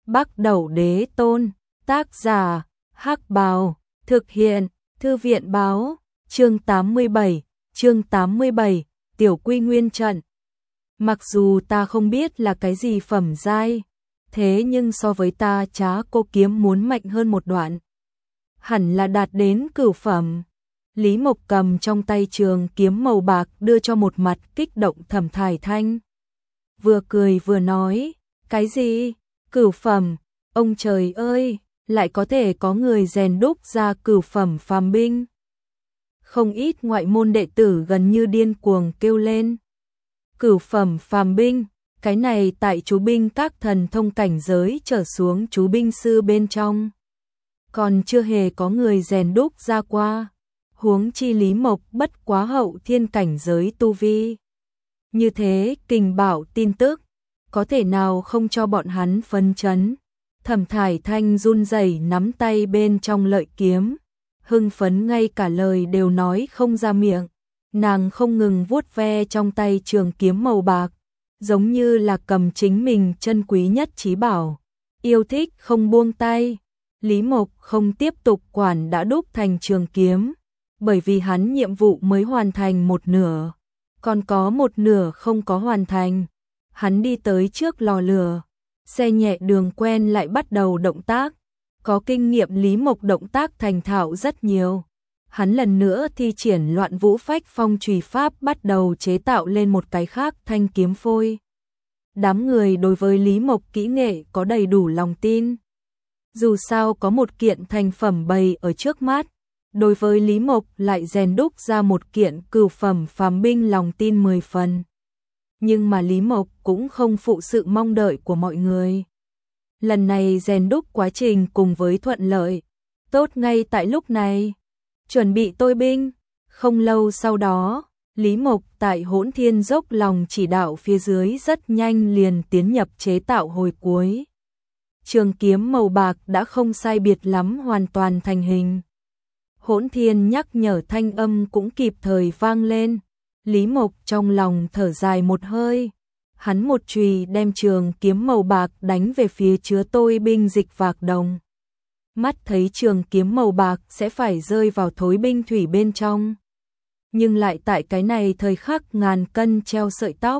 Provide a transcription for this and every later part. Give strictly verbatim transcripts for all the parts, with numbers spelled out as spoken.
Bắc Đẩu Đế Tôn, tác giả, Hắc Bào, thực hiện, Thư viện báo, chương tám mươi bảy, chương tám mươi bảy, Tiểu Quy Nguyên Trận. Mặc dù ta không biết là cái gì phẩm giai, thế nhưng so với ta Trá Cô kiếm muốn mạnh hơn một đoạn. Hẳn là đạt đến cửu phẩm. Lý Mộc cầm trong tay trường kiếm màu bạc đưa cho một mặt kích động Thẩm Thải Thanh. Vừa cười vừa nói, cái gì? Cửu phẩm? Ông trời ơi, lại có thể có người rèn đúc ra cửu phẩm phàm binh. Không ít ngoại môn đệ tử gần như điên cuồng kêu lên. Cửu phẩm phàm binh, cái này tại chú binh các thần thông cảnh giới trở xuống chú binh sư bên trong. Còn chưa hề có người rèn đúc ra qua, huống chi Lý Mộc bất quá hậu thiên cảnh giới tu vi. Như thế kình bảo tin tức, có thể nào không cho bọn hắn phấn chấn. Thẩm Thải Thanh run rẩy nắm tay bên trong lợi kiếm, hưng phấn ngay cả lời đều nói không ra miệng. Nàng không ngừng vuốt ve trong tay trường kiếm màu bạc, giống như là cầm chính mình chân quý nhất chí bảo, yêu thích không buông tay. Lý Mộc không tiếp tục quản đã đúc thành trường kiếm, bởi vì hắn nhiệm vụ mới hoàn thành một nửa, còn có một nửa không có hoàn thành. Hắn đi tới trước lò lửa, xe nhẹ đường quen lại bắt đầu động tác. Có kinh nghiệm Lý Mộc động tác thành thạo rất nhiều. Hắn lần nữa thi triển Loạn Vũ Phách Phong Chùy pháp, bắt đầu chế tạo lên một cái khác thanh kiếm phôi. Đám người đối với Lý Mộc kỹ nghệ có đầy đủ lòng tin. Dù sao có một kiện thành phẩm bày ở trước mắt, đối với Lý Mộc lại rèn đúc ra một kiện cửu phẩm phàm binh, lòng tin mười phần. Nhưng mà Lý Mộc cũng không phụ sự mong đợi của mọi người. Lần này rèn đúc quá trình cùng với thuận lợi, tốt ngay tại lúc này. Chuẩn bị tôi binh. Không lâu sau đó, Lý Mộc tại Hỗn Thiên dốc lòng chỉ đạo phía dưới rất nhanh liền tiến nhập chế tạo hồi cuối. Trường kiếm màu bạc đã không sai biệt lắm hoàn toàn thành hình. Hỗn Thiên nhắc nhở thanh âm cũng kịp thời vang lên. Lý Mộc trong lòng thở dài một hơi. Hắn một chùy đem trường kiếm màu bạc đánh về phía chứa tôi binh dịch vạc đồng. Mắt thấy trường kiếm màu bạc sẽ phải rơi vào thối binh thủy bên trong. Nhưng lại tại cái này thời khắc ngàn cân treo sợi tóc.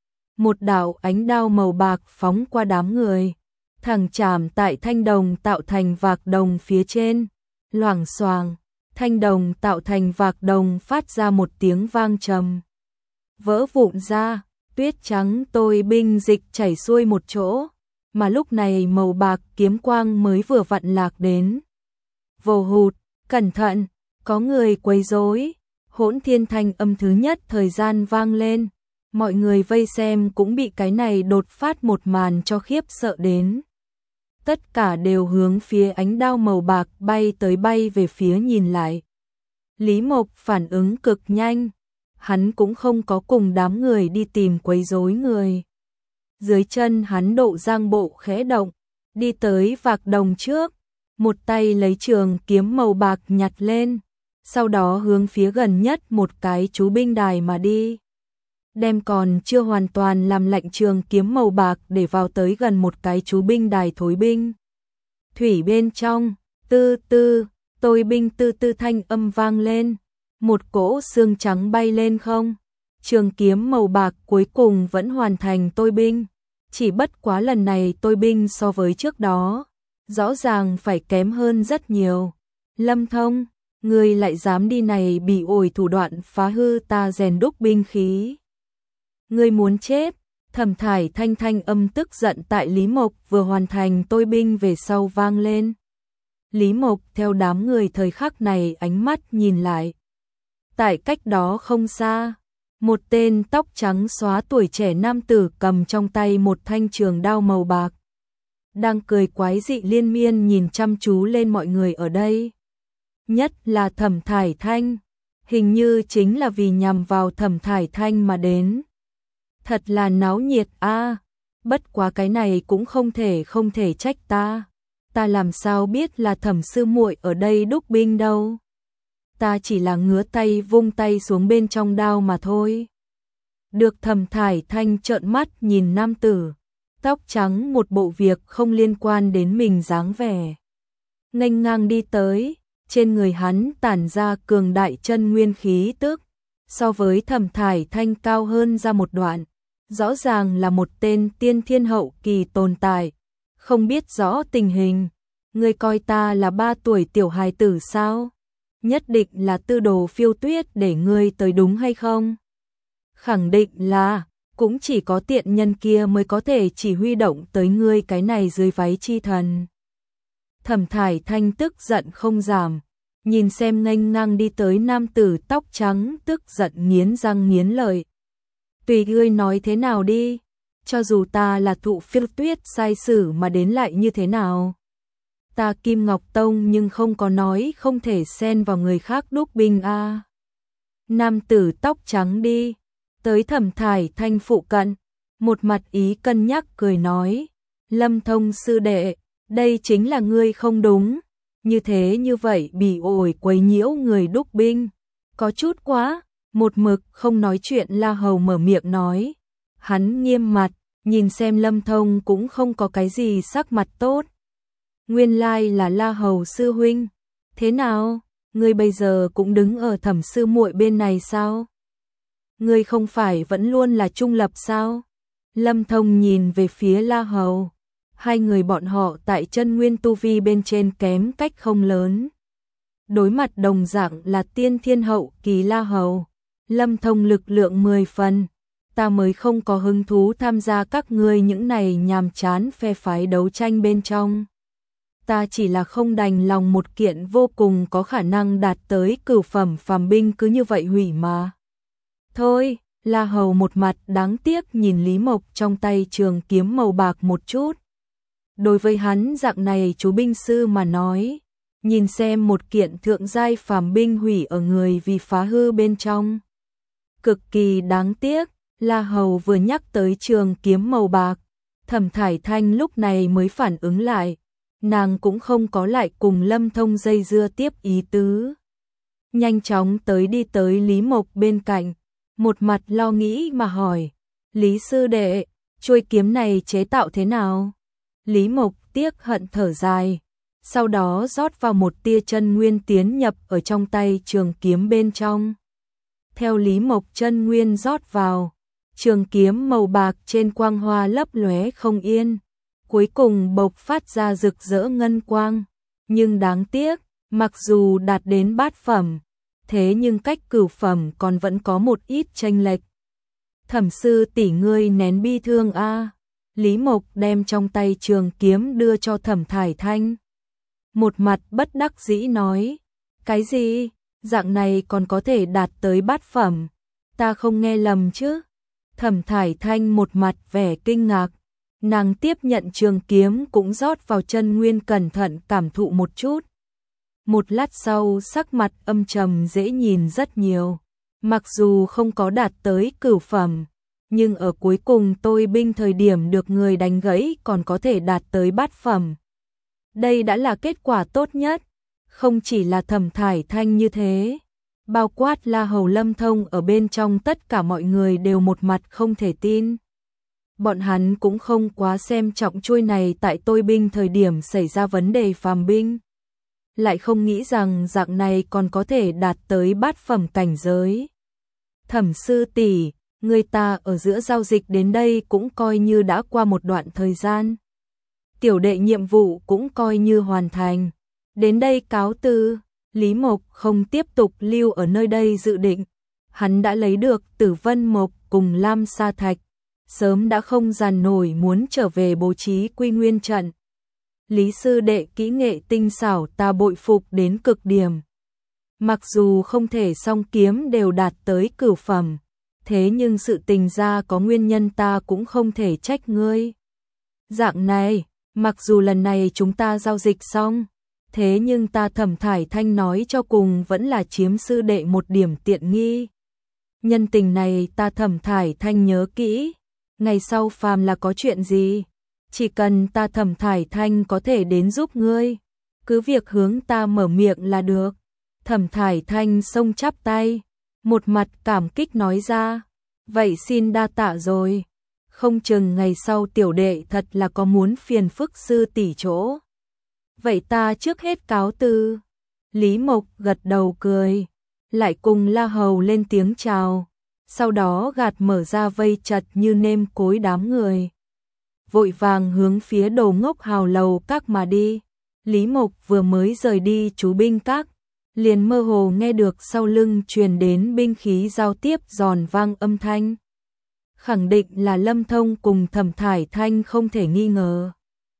Một đạo ánh đao màu bạc phóng qua đám người, thẳng chạm tại thanh đồng tạo thành vạc đồng phía trên. Loảng xoàng, thanh đồng tạo thành vạc đồng phát ra một tiếng vang trầm. Vỡ vụn ra, tuyết trắng tôi binh dịch chảy xuôi một chỗ. Mà lúc này màu bạc kiếm quang mới vừa vặn lạc đến. Vồ hụt, cẩn thận, có người quấy rối. Hỗn Thiên thanh âm thứ nhất thời gian vang lên. Mọi người vây xem cũng bị cái này đột phát một màn cho khiếp sợ đến. Tất cả đều hướng phía ánh đao màu bạc bay tới bay về phía nhìn lại. Lý Mộc phản ứng cực nhanh. Hắn cũng không có cùng đám người đi tìm quấy rối người. Dưới chân hắn độ giang bộ khẽ động, đi tới vạc đồng trước, một tay lấy trường kiếm màu bạc nhặt lên, sau đó hướng phía gần nhất một cái chú binh đài mà đi. Đem còn chưa hoàn toàn làm lạnh trường kiếm màu bạc để vào tới gần một cái chú binh đài thối binh. Thủy bên trong, tư tư, tôi binh tư tư thanh âm vang lên, một cỗ xương trắng bay lên không. Trường kiếm màu bạc cuối cùng vẫn hoàn thành tôi binh, chỉ bất quá lần này tôi binh so với trước đó, rõ ràng phải kém hơn rất nhiều. Lâm Thông, ngươi lại dám đi này bị ổi thủ đoạn phá hư ta rèn đúc binh khí. Ngươi muốn chết. Thẩm Thải Thanh thanh âm tức giận tại Lý Mộc vừa hoàn thành tôi binh về sau vang lên. Lý Mộc theo đám người thời khắc này ánh mắt nhìn lại. Tại cách đó không xa, một tên tóc trắng xóa tuổi trẻ nam tử cầm trong tay một thanh trường đao màu bạc, đang cười quái dị liên miên nhìn chăm chú lên mọi người ở đây. Nhất là Thẩm Thải Thanh, hình như chính là vì nhằm vào Thẩm Thải Thanh mà đến. Thật là náo nhiệt a, à, bất quá cái này cũng không thể không thể trách ta. Ta làm sao biết là Thẩm sư muội ở đây đúc binh đâu. Ta chỉ là ngứa tay vung tay xuống bên trong đao mà thôi. Được Thẩm Thải Thanh trợn mắt nhìn nam tử, tóc trắng một bộ việc không liên quan đến mình dáng vẻ. Nghênh ngang đi tới, trên người hắn tản ra cường đại chân nguyên khí tức, so với Thẩm Thải Thanh cao hơn ra một đoạn, rõ ràng là một tên tiên thiên hậu kỳ tồn tại, không biết rõ tình hình. Ngươi coi ta là ba tuổi tiểu hài tử sao? Nhất định là tư đồ Phiêu Tuyết để ngươi tới đúng hay không? Khẳng định là, cũng chỉ có tiện nhân kia mới có thể chỉ huy động tới ngươi cái này dưới váy chi thần. Thẩm Thải Thanh tức giận không giảm, nhìn xem nghênh ngang đi tới nam tử tóc trắng, tức giận nghiến răng nghiến lợi. Tùy ngươi nói thế nào đi, cho dù ta là thụ Phiêu Tuyết sai sử mà đến lại như thế nào. Ta Kim Ngọc Tông nhưng không có nói không thể xen vào người khác đúc binh a. À. Nam tử tóc trắng đi, tới Thẩm Thải Thanh phụ cận, một mặt ý cân nhắc cười nói, Lâm Thông sư đệ, đây chính là ngươi không đúng, như thế như vậy bị ổi quấy nhiễu người đúc binh, có chút quá. Một mực không nói chuyện La Hầu mở miệng nói, hắn nghiêm mặt, nhìn xem Lâm Thông cũng không có cái gì sắc mặt tốt. Nguyên lai là La Hầu sư huynh, thế nào, ngươi bây giờ cũng đứng ở Thẩm sư muội bên này sao? Ngươi không phải vẫn luôn là trung lập sao? Lâm Thông nhìn về phía La Hầu, hai người bọn họ tại chân nguyên tu vi bên trên kém cách không lớn. Đối mặt đồng dạng là tiên thiên hậu kỳ La Hầu, Lâm Thông lực lượng mười phần, ta mới không có hứng thú tham gia các ngươi những này nhàm chán phe phái đấu tranh bên trong. Ta chỉ là không đành lòng một kiện vô cùng có khả năng đạt tới cửu phẩm phàm binh cứ như vậy hủy mà. Thôi, La Hầu một mặt đáng tiếc nhìn Lý Mộc trong tay trường kiếm màu bạc một chút. Đối với hắn dạng này chú binh sư mà nói, nhìn xem một kiện thượng giai phàm binh hủy ở người vì phá hư bên trong. Cực kỳ đáng tiếc, La Hầu vừa nhắc tới trường kiếm màu bạc, Thẩm Thải Thanh lúc này mới phản ứng lại, nàng cũng không có lại cùng Lâm Thông dây dưa tiếp ý tứ. Nhanh chóng tới đi tới Lý Mộc bên cạnh, một mặt lo nghĩ mà hỏi, Lý sư đệ, chuôi kiếm này chế tạo thế nào? Lý Mộc tiếc hận thở dài, sau đó rót vào một tia chân nguyên tiến nhập ở trong tay trường kiếm bên trong. Theo Lý Mộc chân nguyên rót vào, trường kiếm màu bạc trên quang hoa lấp lóe không yên, cuối cùng bộc phát ra rực rỡ ngân quang. Nhưng đáng tiếc, mặc dù đạt đến bát phẩm, thế nhưng cách cửu phẩm còn vẫn có một ít chênh lệch. Thẩm sư tỷ ngươi nén bi thương a. À. Lý Mộc đem trong tay trường kiếm đưa cho Thẩm Thải Thanh. Một mặt bất đắc dĩ nói, cái gì, dạng này còn có thể đạt tới bát phẩm, ta không nghe lầm chứ? Thẩm Thải Thanh một mặt vẻ kinh ngạc, nàng tiếp nhận trường kiếm cũng rót vào chân nguyên cẩn thận cảm thụ một chút. Một lát sau sắc mặt âm trầm dễ nhìn rất nhiều, mặc dù không có đạt tới cửu phẩm, nhưng ở cuối cùng tôi binh thời điểm được người đánh gãy còn có thể đạt tới bát phẩm. Đây đã là kết quả tốt nhất, không chỉ là Thẩm Thải Thanh như thế, bao quát La Hầu Lâm Thông ở bên trong tất cả mọi người đều một mặt không thể tin. Bọn hắn cũng không quá xem trọng chuôi này tại tôi binh thời điểm xảy ra vấn đề phàm binh. Lại không nghĩ rằng dạng này còn có thể đạt tới bát phẩm cảnh giới. Thẩm sư tỷ, người ta ở giữa giao dịch đến đây cũng coi như đã qua một đoạn thời gian. Tiểu đệ nhiệm vụ cũng coi như hoàn thành. Đến đây cáo từ. Lý Mộc không tiếp tục lưu ở nơi đây dự định. Hắn đã lấy được Tử Vân Mộc cùng Lam Sa Thạch, sớm đã không dàn nổi muốn trở về bố trí Quy Nguyên trận. Lý sư đệ kỹ nghệ tinh xảo ta bội phục đến cực điểm. Mặc dù không thể song kiếm đều đạt tới cửu phẩm, thế nhưng sự tình ra có nguyên nhân ta cũng không thể trách ngươi. Dạng này, mặc dù lần này chúng ta giao dịch xong, thế nhưng ta Thẩm Thải Thanh nói cho cùng vẫn là chiếm sư đệ một điểm tiện nghi. Nhân tình này ta Thẩm Thải Thanh nhớ kỹ, ngày sau phàm là có chuyện gì, chỉ cần ta Thẩm Thải Thanh có thể đến giúp ngươi, cứ việc hướng ta mở miệng là được. Thẩm Thải Thanh xông chắp tay, một mặt cảm kích nói ra, vậy xin đa tạ rồi. không chừng ngày sau tiểu đệ thật là có muốn phiền phức sư tỷ chỗ. Vậy ta trước hết cáo từ. Lý Mộc gật đầu cười, lại cùng La Hầu lên tiếng chào, sau đó gạt mở ra vây chặt như nêm cối đám người. Vội vàng hướng phía Đồ Ngốc Hào lầu các mà đi. Lý Mộc vừa mới rời đi chú binh các, liền mơ hồ nghe được sau lưng truyền đến binh khí giao tiếp giòn vang âm thanh. Khẳng định là Lâm Thông cùng Thẩm Thải Thanh không thể nghi ngờ.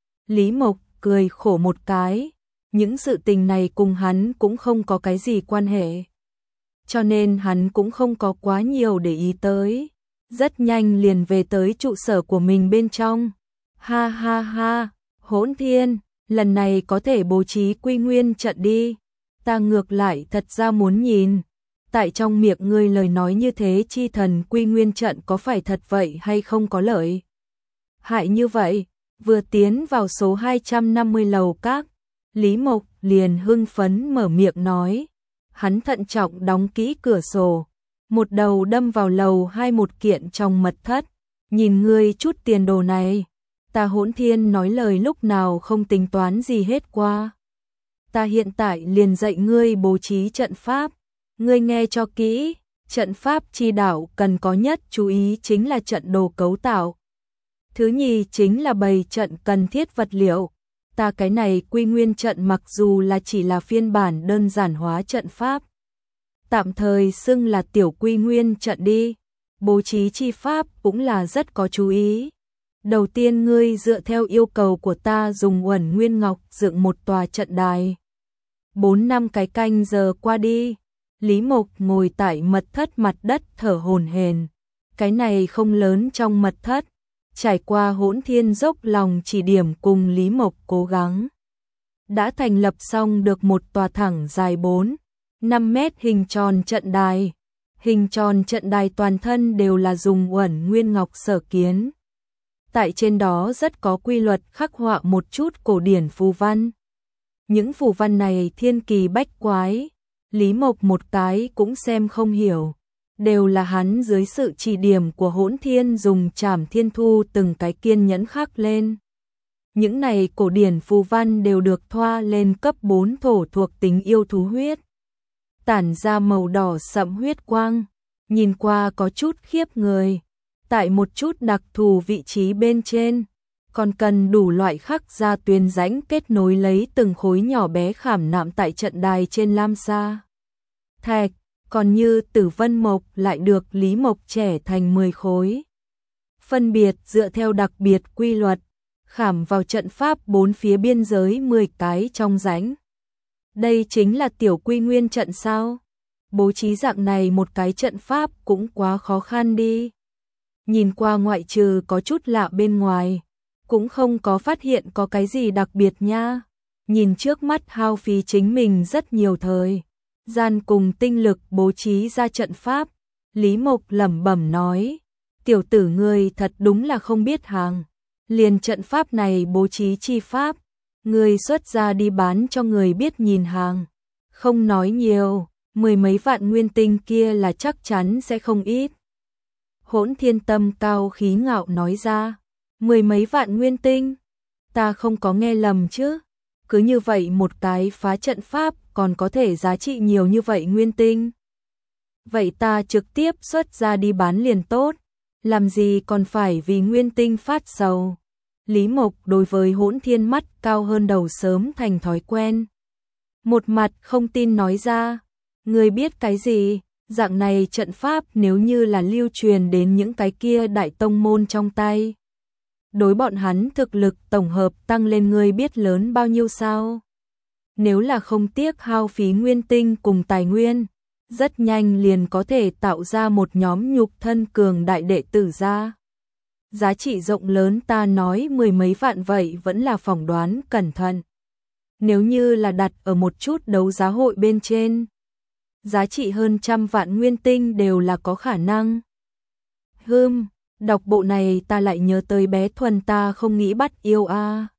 Lý Mộc cười khổ một cái, những sự tình này cùng hắn cũng không có cái gì quan hệ. Cho nên hắn cũng không có quá nhiều để ý tới. Rất nhanh liền về tới trụ sở của mình bên trong. Ha ha ha, Hỗn Thiên, lần này có thể bố trí quy nguyên trận đi. Ta ngược lại thật ra muốn nhìn, tại trong miệng ngươi lời nói như thế chi thần quy nguyên trận có phải thật vậy hay không có lợi hại như vậy. Vừa tiến vào số hai trăm năm mươi lầu các, Lý Mộc liền hưng phấn mở miệng nói. Hắn thận trọng đóng kỹ cửa sổ, một đầu đâm vào lầu hai một kiện trong mật thất. Nhìn ngươi chút tiền đồ này, ta Hỗn Thiên nói lời lúc nào không tính toán gì hết qua. Ta hiện tại liền dạy ngươi bố trí trận pháp, ngươi nghe cho kỹ, trận pháp chi đạo cần có nhất chú ý chính là trận đồ cấu tạo. Thứ nhì chính là bày trận cần thiết vật liệu. Ta cái này quy nguyên trận mặc dù là chỉ là phiên bản đơn giản hóa trận pháp, tạm thời xưng là tiểu quy nguyên trận đi, bố trí chi pháp cũng là rất có chú ý. Đầu tiên ngươi dựa theo yêu cầu của ta dùng Uẩn Nguyên Ngọc dựng một tòa trận đài. Bốn năm cái canh giờ qua đi, Lý Mộc ngồi tại mật thất mặt đất thở hổn hển. Cái này không lớn trong mật thất, trải qua Hỗn Thiên dốc lòng chỉ điểm cùng Lý Mộc cố gắng, đã thành lập xong được một tòa thẳng dài bốn, năm mét hình tròn trận đài. Hình tròn trận đài toàn thân đều là dùng Uẩn Nguyên Ngọc sở kiến. Tại trên đó rất có quy luật khắc họa một chút cổ điển phù văn. Những phù văn này thiên kỳ bách quái, Lý Mộc một cái cũng xem không hiểu, đều là hắn dưới sự chỉ điểm của Hỗn Thiên dùng Trảm Thiên Thu từng cái kiên nhẫn khắc lên. Những này cổ điển phù văn đều được thoa lên cấp bốn thổ thuộc tính yêu thú huyết, tản ra màu đỏ sẫm huyết quang, nhìn qua có chút khiếp người. Tại một chút đặc thù vị trí bên trên, còn cần đủ loại khắc ra tuyến rãnh kết nối lấy từng khối nhỏ bé khảm nạm tại trận đài trên lam sa thạch. Còn như Tử Vân Mộc lại được Lý Mộc trẻ thành mười khối, phân biệt dựa theo đặc biệt quy luật, khảm vào trận pháp bốn phía biên giới mười cái trong rãnh. Đây chính là tiểu quy nguyên trận sao? Bố trí dạng này một cái trận pháp cũng quá khó khăn đi. Nhìn qua ngoại trừ có chút lạ bên ngoài, cũng không có phát hiện có cái gì đặc biệt nha. Nhìn trước mắt hao phí chính mình rất nhiều thời gian cùng tinh lực bố trí ra trận pháp, Lý Mộc lẩm bẩm nói, tiểu tử ngươi thật đúng là không biết hàng, liền trận pháp này bố trí chi pháp, ngươi xuất ra đi bán cho người biết nhìn hàng. Không nói nhiều, mười mấy vạn nguyên tinh kia là chắc chắn sẽ không ít. Hỗn Thiên tâm cao khí ngạo nói ra, mười mấy vạn nguyên tinh, ta không có nghe lầm chứ? Cứ như vậy một cái phá trận pháp còn có thể giá trị nhiều như vậy nguyên tinh. Vậy ta trực tiếp xuất ra đi bán liền tốt, làm gì còn phải vì nguyên tinh phát sầu. Lý Mộc đối với Hỗn Thiên mắt cao hơn đầu sớm thành thói quen. Một mặt không tin nói ra, ngươi biết cái gì, dạng này trận pháp nếu như là lưu truyền đến những cái kia đại tông môn trong tay, đối bọn hắn thực lực tổng hợp tăng lên ngươi biết lớn bao nhiêu sao? Nếu là không tiếc hao phí nguyên tinh cùng tài nguyên, rất nhanh liền có thể tạo ra một nhóm nhục thân cường đại đệ tử ra. Giá trị rộng lớn ta nói mười mấy vạn vậy vẫn là phỏng đoán cẩn thận. Nếu như là đặt ở một chút đấu giá hội bên trên, giá trị hơn trăm vạn nguyên tinh đều là có khả năng. Hừm, đọc bộ này ta lại nhớ tới bé Thuần ta không nghĩ bắt yêu a.